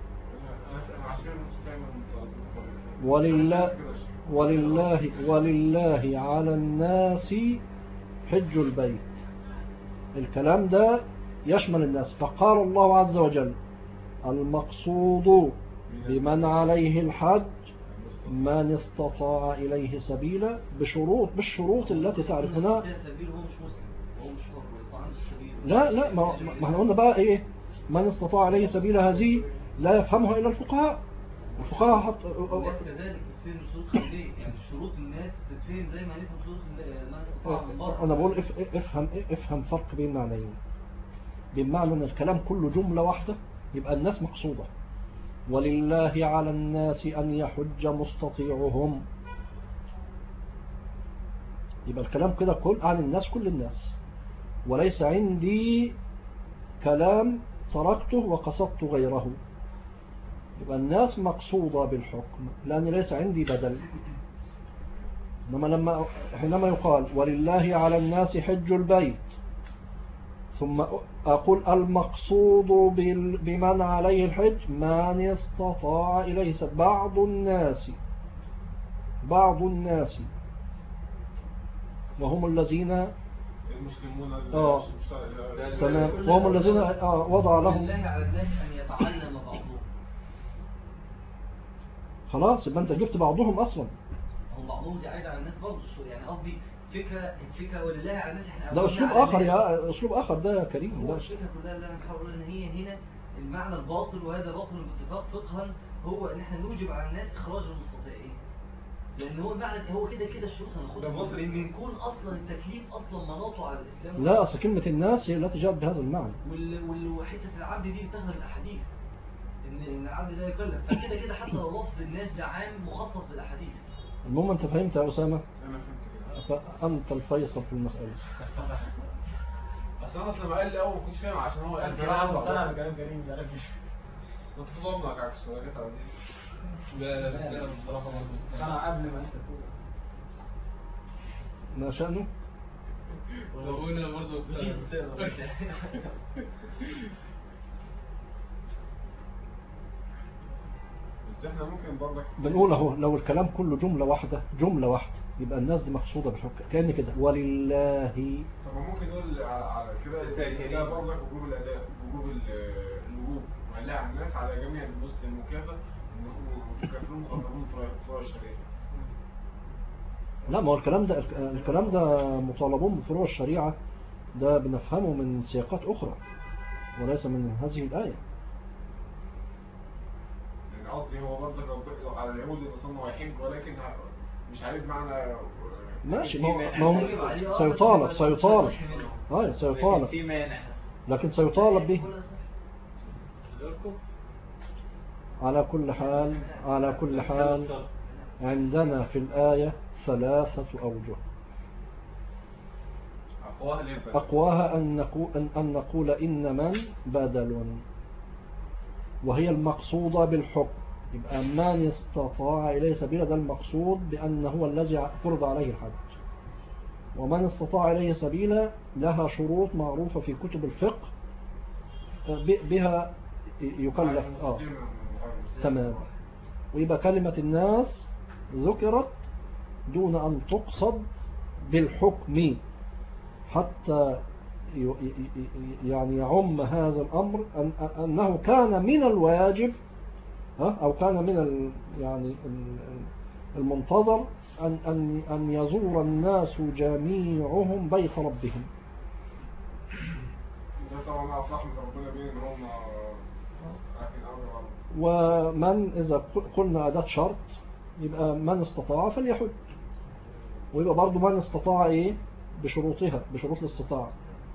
ولله على الناس حج البيت. الكلام ده يشمل الناس. فقال الله عز وجل المقصود بمن عليه الحج من استطاع إليه سبيلا بالشروط التي تعرفونها. لا ما احنا قلنا بقى ايه؟ من استطاع إليه سبيلا هذه لا يفهمها إلا الفقهاء. الفقهاء حط والناس كذلك بتفهم شروط خليه، يعني شروط الناس بتفهم زي ما نفهم شروط ما استطاع من بره. انا بقول افهم فرق بين معنيين. بمعنى ان الكلام كله جملة واحدة يبقى الناس مقصودة، ولله على الناس ان يحج مستطيعهم، يبقى الكلام كده كل عن الناس، كل الناس، وليس عندي كلام تركته وقصدت غيره، يبقى الناس مقصودة بالحكم لأن ليس عندي بدل. إنما حينما يقال ولله على الناس حج البيت، ثم أقول المقصود بمن عليه الحج من استطاع إليه بعض الناس وهم الذين المسلمون تمام، وهم الذين وضع لهم. لله على الناس أن يتعلم بعضهم. خلاص يبقى أنت جبت بعضهم أصلا. هم بعضهم دي عايدة على الناس برضه، يعني قصدي الفكرة ولله على الناس احنا ده أسلوب آخر يا أسلوب آخر ده يا كريم. هو الفكرة كلها اللي أنا بحاول أقول إن هي هنا المعنى الباطل، وهذا باطل باتفاق فقها، هو إن احنا نوجب على الناس إخراج المستطيعين، لأن هو المعنى هو كده الشروط هناخدها لأن يكون أصلا التكليف أصلا مناطه على الإسلام. لا، أصل كلمة الناس هي التي جاءت بهذا المعنى. وحتة العبد دي بتاخد الأحاديث إن العبد لا يكلف، فكده حتى لو لفظ الناس ده عام مخصص بالأحاديث. المهم أنت فهمت يا أسامة؟ انا فهمت فأنت الفيصل في المسألة. اصلا لما قال لي اول ما كنتش فاهم عشان هو قال انا مقتنع بكلام كريم ده انت تضمنك عكس ولا جت على دي. لا بصراحه برضه انا قبل ما انت تقول ما شأنه؟ وقلنا برضه بس احنا ممكن برضك بنقول اهو لو الكلام كله جملة واحدة يبقى الناس دي مقصودة بالحكم، كأن كده ولله. طب ممكن نقول على كده ده برضك وجوب الاداء، وجوب الوجوب وعليها على الناس على جميع المكافاه والمكافئون مخاطبون فروع الشريعه. لا، ما هو الكلام ده مطالبون بفروع الشريعة، ده بنفهمه من سياقات أخرى وليس من هذه الآية. يعني قصدي هو برضك على اليهود يتصنوا ويحج، ولكن مش عارف معنى ماشي، ما هو سيطالب سيطالب في مانع، لكن سيطالب به. على كل حال عندنا في الآية 3 أوجه. أقواها أن نقول إن من بدل، وهي المقصودة بالحكم، يبقى من استطاع إليه سبيلا ده المقصود بأن هو الذي فرض عليه الحج، ومن استطاع إليه سبيلا لها شروط معروفة في كتب الفقه بها يكلف. تمام. ويبقى كلمة الناس ذكرت دون أن تقصد بالحكم حتى يعني يعم هذا الأمر أنه كان من الواجب أو كان من يعني المنتظر أن يزور الناس جميعهم بيت ربهم. ده طبعا أفرح من ربنا بين هم ومن إذا قلنا أداة شرط يبقى من استطاع فليحج، ويبقى برضو من استطاع إيه بشروطها، بشروط الاستطاعة.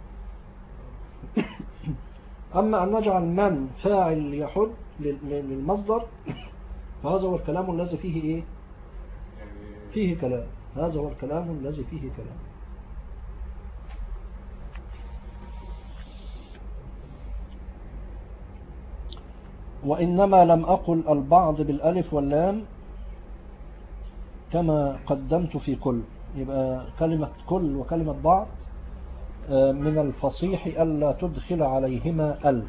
أما أن نجعل من فاعل يحج للمصدر فهذا هو الكلام الذي فيه إيه فيه كلام، هذا هو الكلام الذي فيه كلام. وإنما لم أقل البعض بالألف واللام كما قدمت في كل، يبقى كلمة كل وكلمة بعض من الفصيح ألا تدخل عليهما ال.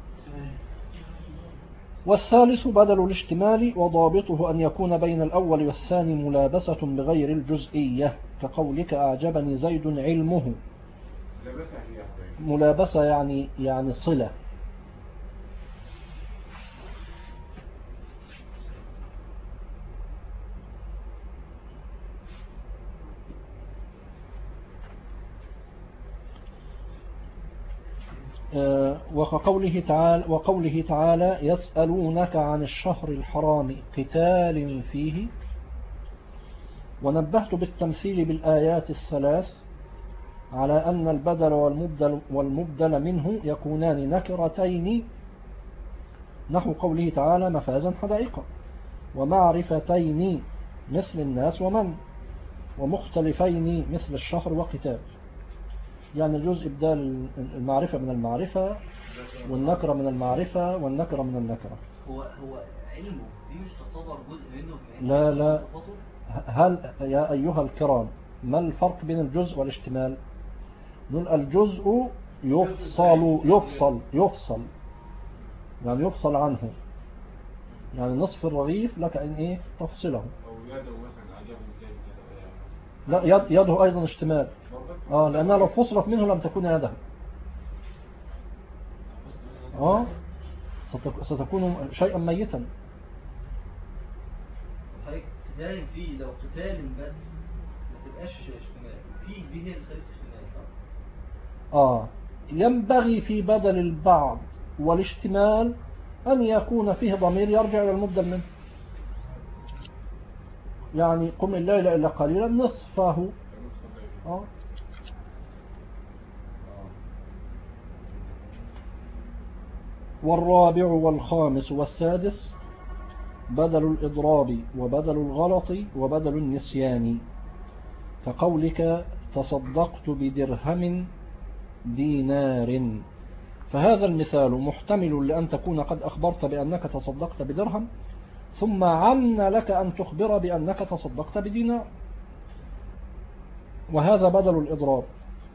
والثالث بدل الاشتمال، وضابطه أن يكون بين الأول والثاني ملابسة بغير الجزئية، كقولك أعجبني زيد علمه. ملابسة يعني صلة. وقوله تعالى يسألونك عن الشهر الحرام قتال فيه. ونبهت بالتمثيل بالآيات الثلاث على أن البدل والمبدل منه يكونان نكرتين، نحو قوله تعالى مفازا حدائق، ومعرفتين مثل الناس ومن، ومختلفين مثل الشهر وقتال. يعني الجزء إبدال المعرفة من المعرفة، والنكرة من المعرفة، والنكرة من النكرة. هو علمه دي مش تعتبر جزء منه؟ لا. هل يا أيها الكرام ما الفرق بين الجزء والاشتمال؟ نقول الجزء يفصل يعني يفصل عنه، يعني نصف الرغيف لك أن إيه تفصله. لا يده أيضا اشتمال، لأنها لو فصلت منه لم تكون يده، ستكون شيئا ميتا. قتال فيه لو قتال بس ما تبقاش اشتمال، فيه دي هي اللي خليت اشتمال، صح؟ ينبغي في بدل البعض والاشتمال أن يكون فيه ضمير يرجع إلى المبدل منه. يعني قم الليل إلا قليلا نصفه. والرابع والخامس والسادس بدل الإضراب وبدل الغلط وبدل النسيان، كقولك تصدقت بدرهم دينار. فهذا المثال محتمل لأن تكون قد أخبرت بأنك تصدقت بدرهم، ثم عن لك أن تخبر بأنك تصدقت بدينار، وهذا بدل الإضراب.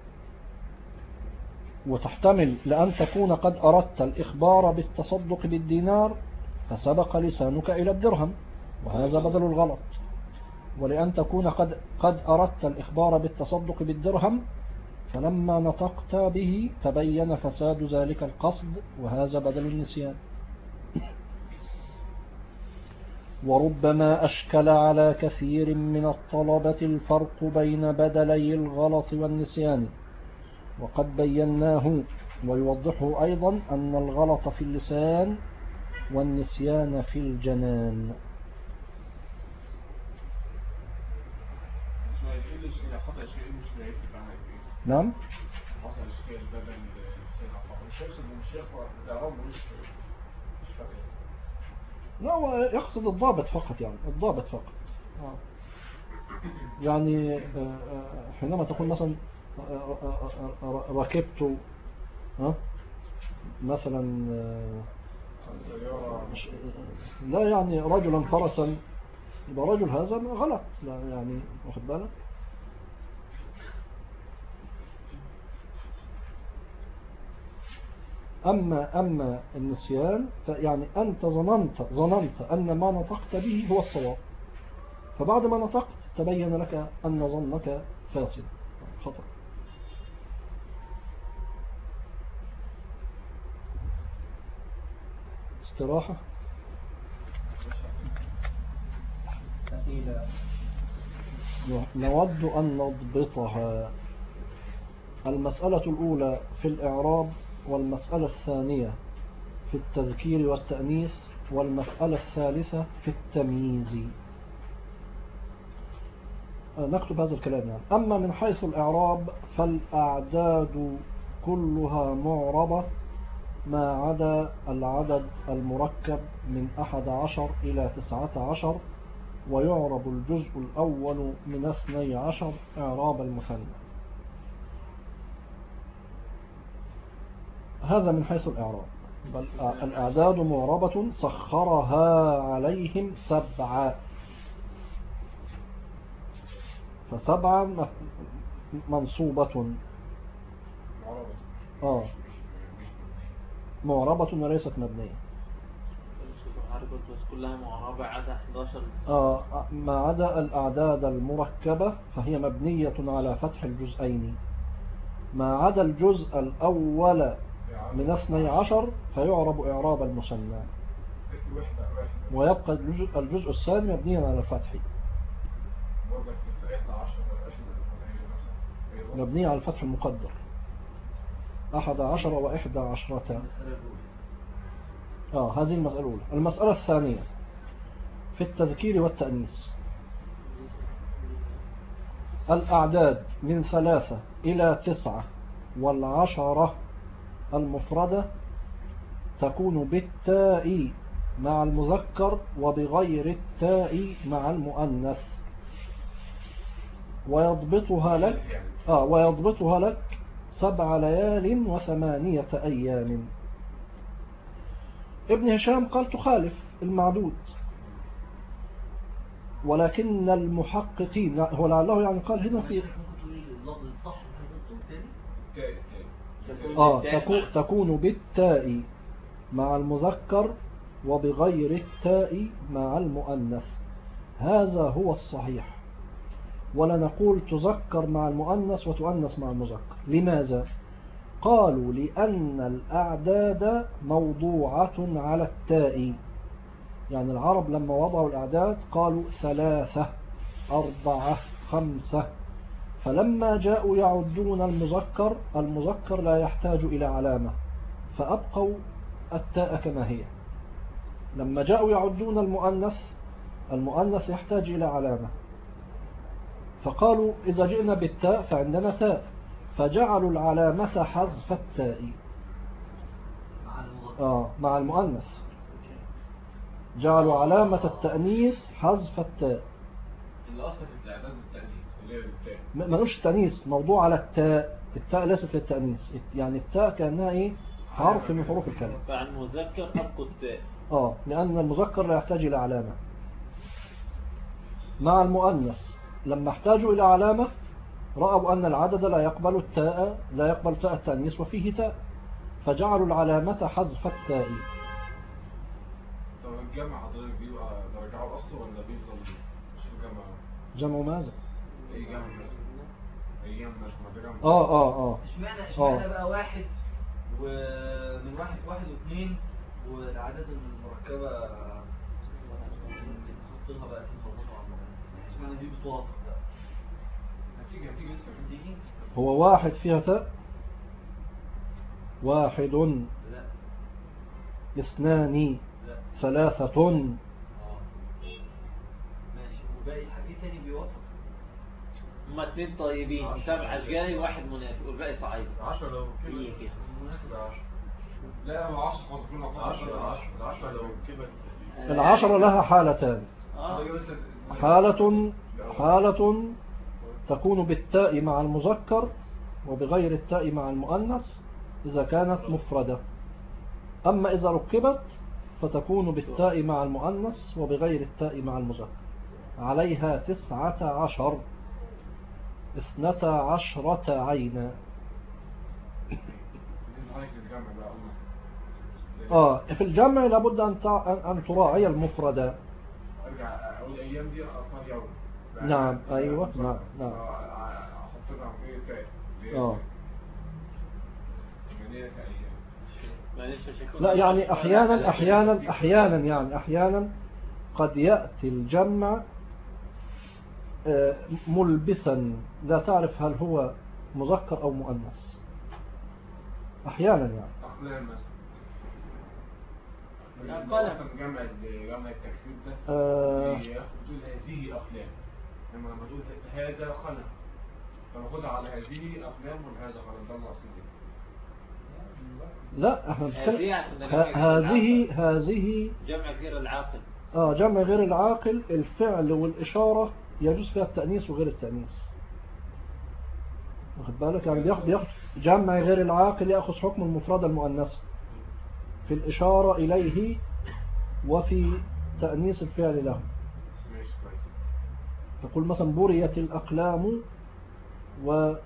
وتحتمل لأن تكون قد أردت الإخبار بالتصدق بالدينار فسبق لسانك إلى الدرهم، وهذا بدل الغلط. ولأن تكون قد أردت الإخبار بالتصدق بالدرهم فلما نطقت به تبين فساد ذلك القصد، وهذا بدل النسيان. وربما أشكل على كثير من الطلبة الفرق بين بدلي الغلط والنسيان، وقد بيناه، ويوضحه أيضا أن الغلط في اللسان والنسيان في الجنان. نعم. لا هو يقصد الضابط فقط، يعني الضابط فقط. يعني حينما تقول مثلا ركبت مثلا لا يعني رجلا فرسا، يبقى رجل هذا غلط، لا يعني واخد بالك. أما النسيان فيعني أنت ظننت أن ما نطقت به هو الصواب، فبعد ما نطقت تبين لك أن ظنك فاسد خطأ. استراحة. نود أن نضبطها. المسألة الأولى في الإعراب، والمسألة الثانية في التذكير والتأنيث، والمسألة الثالثة في التمييز. نكتب هذا الكلام يعني. أما من حيث الإعراب فالأعداد كلها معربة ما عدا العدد المركب من 11 إلى 19، ويعرب الجزء الأول من 12 إعراب المثنى. هذا من حيث الإعراب. بل الأعداد معربة سخرها عليهم 7، ف7 منصوبة معربة وليست مبنية. كلها معربة عدا 11. ما عدا الأعداد المركبة فهي مبنية على فتح الجزئين، ما عدا الجزء الأول من 12 فيعرب إعراب المثنى، ويبقى الجزء الثاني مبنيا على الفتح، مبني على الفتح المقدر. 11 وإحدى عشرة. المسألة الأولى. هذه المسألة الأولى. المسألة الثانية في التذكير والتأنيث. الأعداد من 3 إلى 9 والعشرة المفردة تكون بالتاء مع المذكر وبغير التاء مع المؤنث، ويضبطها لك 7 ليال و8 أيام. ابن هشام قال تخالف المعدود، ولكن المحققين هو لعله يعني قال هنا في تكون بالتاء مع المذكر وبغير التاء مع المؤنث، هذا هو الصحيح. ولا نقول تذكر مع المؤنث وتؤنث مع المذكر. لماذا؟ قالوا لأن الأعداد موضوعة على التاء. يعني العرب لما وضعوا الأعداد قالوا 3 4 5، فلما جاءوا يعدون المذكر لا يحتاج إلى علامة فأبقوا التاء كما هي. لما جاءوا يعدون المؤنث يحتاج إلى علامة، فقالوا إذا جئنا بالتاء فعندنا تاء، فجعلوا العلامة حذف التاء مع المؤنث، جعلوا علامة التأنيث حذف التاء. الأصل في الإعداد التأنيث اللي هي التاء، ما نقولش تأنيث، موضوع على التاء. التاء ليست للتأنيث، يعني التاء كأنها إيه؟ حرف من حروف الكلمة. فعن مذكر أبقوا التاء. لأن المذكر لا يحتاج إلى علامة. مع المؤنث لما احتاجوا إلى علامة رأوا أن العدد لا يقبل تاء التأنيث وفيه تاء، فجعلوا العلامة حذف التاء. طب الجمع حضرتك بيبقى نرجعه أصله ولا بيفضل مش الجمع؟ جمع ماذا؟ أي جمع مثلا أيام مثلا جمع. اشمعنى بقى واحد ومن واحد واثنين والأعداد المركبة بنحط لها بقى كلمة مربوطة على المؤنث، اشمعنى دي بتوافق بقى؟ هتيجي لسه هو واحد فيها تاء، واحد لا، 2 لا، 3 ماشي، وباقي الحاجات تاني بيوافق. هما 2 طيبين، 7 أشجاري وواحد منافق والباقي صعيدي. 10 لو هي كده. مناسب 10. لا 10 ممكن 10 لو كبر. 10 لها حالتان. حالة تكون بالتاء مع المذكر وبغير التاء مع المؤنث إذا كانت مفردة، أما إذا ركبت فتكون بالتاء مع المؤنث وبغير التاء مع المذكر. عليها 19 12 عينا. في الجمع لابد أن تراعي المفردة. ارجع اقول الايام دي اصلا يوم. نعم ايوه نعم احط لها ايه تاء لا يعني احيانا قد يأتي الجمع ملبسا لا تعرف هل هو مذكر او مؤنث احيانا يعني. اقلام مثلا جمع التكسير ده تقول هذه أقلام، لما تقول هذا خلق فناخدها على هذه أقلام وهذا خلق، ده الأصل دي. لا احنا هذه جمع غير العاقل. جمع غير العاقل، الفعل والإشارة يجوز فيها التأنيث وغير التأنيث، واخد بالك؟ يعني بياخد جمع غير العاقل يأخذ حكم المفردة المؤنثة في الإشارة إليه وفي تأنيث الفعل له. تقول مثلا بريت الأقلام وهذه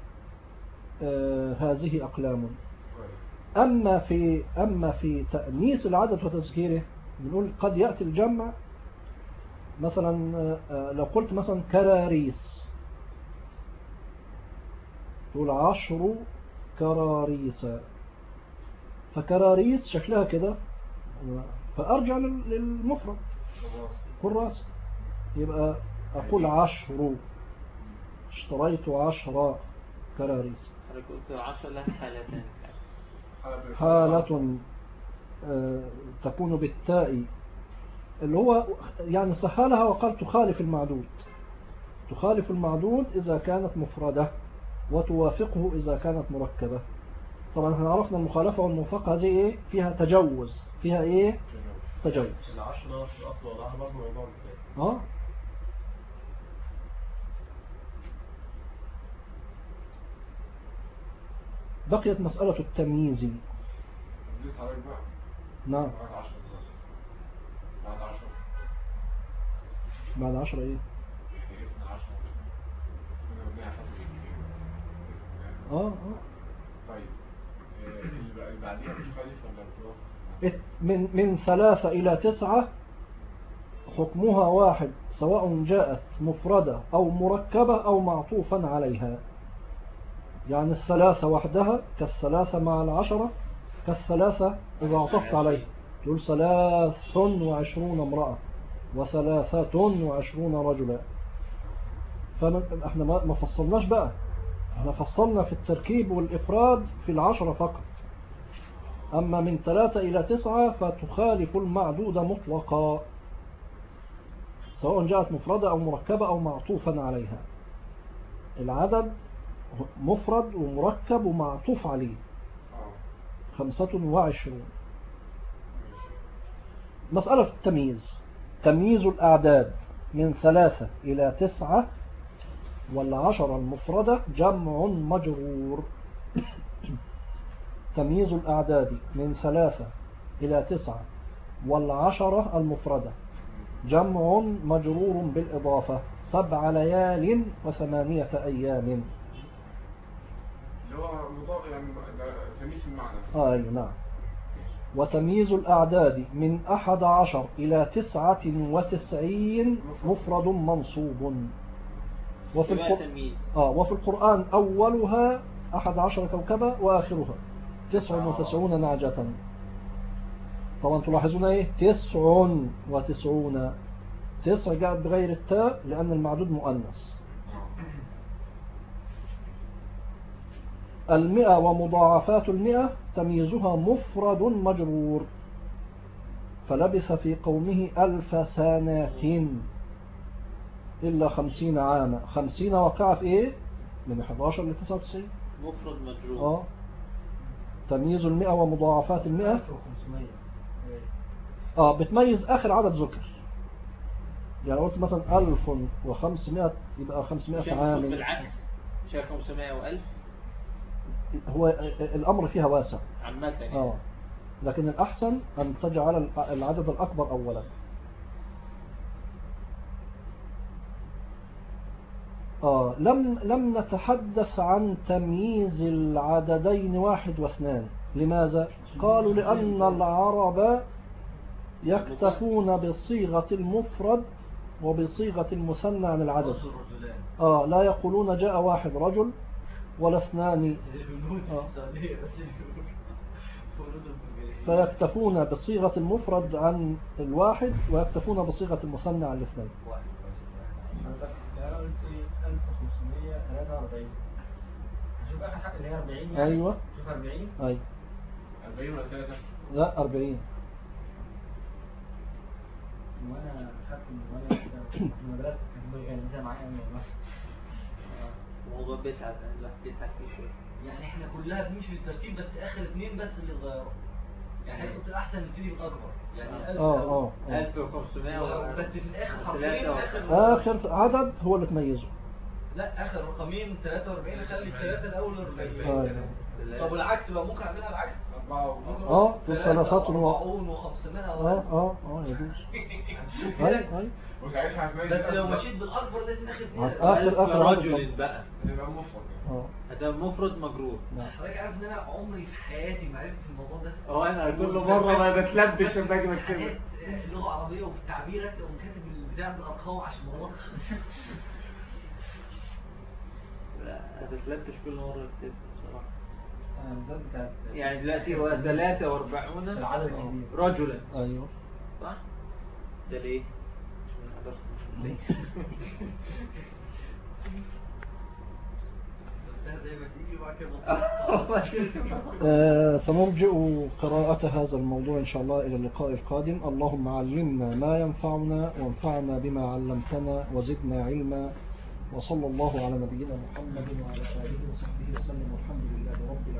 أقلام. أما في تأنيث العدد وتذكيره بنقول قد يأتي الجمع مثلا لو قلت مثلا كراريس تقول 10 كراريس، فكراريس شكلها كده فأرجع للمفرد كراس، يبقى أقول 10 اشتريت 10 كراريس. أنا قلت 10 لها حالتين. حالة تكون بالتاء، اللي هو يعني سهلها وقال تخالف المعدود. تخالف المعدود إذا كانت مفردة وتوافقه إذا كانت مركبة. طبعا احنا عرفنا المخالفة والموافقة هذه ايه؟ فيها تجوز، فيها ايه؟ تجوز. العشرة في الأصل وضعها برضه موضوع مثال. بقيت مسألة التمييز. نعم. بعد 10 ايه؟ طيب اللي بعديها مختلف ولا من 3 إلى 9 حكمها واحد، سواء جاءت مفردة أو مركبة أو معطوفا عليها. يعني الثلاثة وحدها كالثلاثة مع 10 كالثلاثة إذا عطفت عليه، تقول 23 امرأة و23 رجلا. فاحنا ما فصلناش بقى، احنا فصلنا في التركيب والإفراد في 10 فقط. أما من 3 إلى 9 فتخالف المعدود مطلقا، سواء جاءت مفردة أو مركبة أو معطوفا عليها. العدد مفرد ومركب ومعطوف عليه 25. مسألة التمييز. تمييز الأعداد من 3 إلى 9 والعشرة المفردة جمع مجرور. تمييز الأعداد من 3 إلى 9 والعشرة المفردة جمع مجرور بالإضافة 7 ليال و8 أيام. اللي هو مضاف يعني تمييز المعنى. أي نعم. وتمييز الأعداد من 11 إلى 99 مفرد منصوب. وفي القرآن أولها 11 كوكبة وآخرها 99 نعجة. طبعا تلاحظون ايه 99. 9 جاءت بغير التاء لأن المعدود مؤنث. 100 ومضاعفات 100 تمييزها مفرد مجرور. فلبث في قومه 1000 سنة إلا 50 عاما. 50 وقع في ايه من 11 ل 99 مفرد مجرور. تمييز 100 ومضاعفات 100 بتميز آخر عدد ذكر. يعني قلت مثلا 1500 يبقى 500 عام. بالعكس مش 500 و1000. هو الأمر فيها واسع عامة لكن الأحسن أن تجعل العدد الأكبر أولا. لم نتحدث عن تمييز العددين 1 و2. لماذا؟ قالوا لأن العرب يكتفون بصيغة المفرد وبصيغة المثنى عن العدد. لا يقولون جاء 1 رجل ولا 2. فيكتفون بصيغة المفرد عن 1 ويكتفون بصيغة المثنى عن 2. 1543 شوف اخر حاجه اللي هي 40 يعني. ايوه شوف 40 ايوه 40 ولا 3 لا 40. وانا خدت وانا في المدرسه كان بيغنيها معايا الموضوع بيتعب فيه شويه. يعني احنا كلها بنمشي بالترتيب بس اخر 2 بس اللي اتغيروا. يعني قلت الاحسن نبتدي بالاكبر يعني 1500 بس في الاخر حرفين اخر عدد هو اللي تميزه. لا اخر رقمين 43 خلي الثلاثه الاول 40. طب والعكس بقى ممكن اعملها العكس 4 في الثلاثات و500 يجوز. وساعتها هتميز. بس لو مشيت بالاكبر لازم اخر رجل بقى هتبقى مفرد. هتبقى مفرد مجرور. حضرتك عارف ان انا عمري في حياتي ما عرفت الموضوع ده. انا كل مره ما بتلبش لما باجي بكتبها لغه عربيه وفي التعبير اكتب وكاتب البتاع بالارقام عشان ما اغلطش. لا هتتلبش كل مره بكتبها بصراحه. يعني دلوقتي هو 43 رجلا. ايوه صح. ده ليه؟ ليه؟ زي ما تيجي وبعد كده سنرجئ قراءة هذا الموضوع إن شاء الله إلى اللقاء القادم. اللهم علمنا ما ينفعنا وانفعنا بما علمتنا وزدنا علما، وصلى الله على نبينا محمد وعلى آله وصحبه وسلم والحمد لله رب العالمين.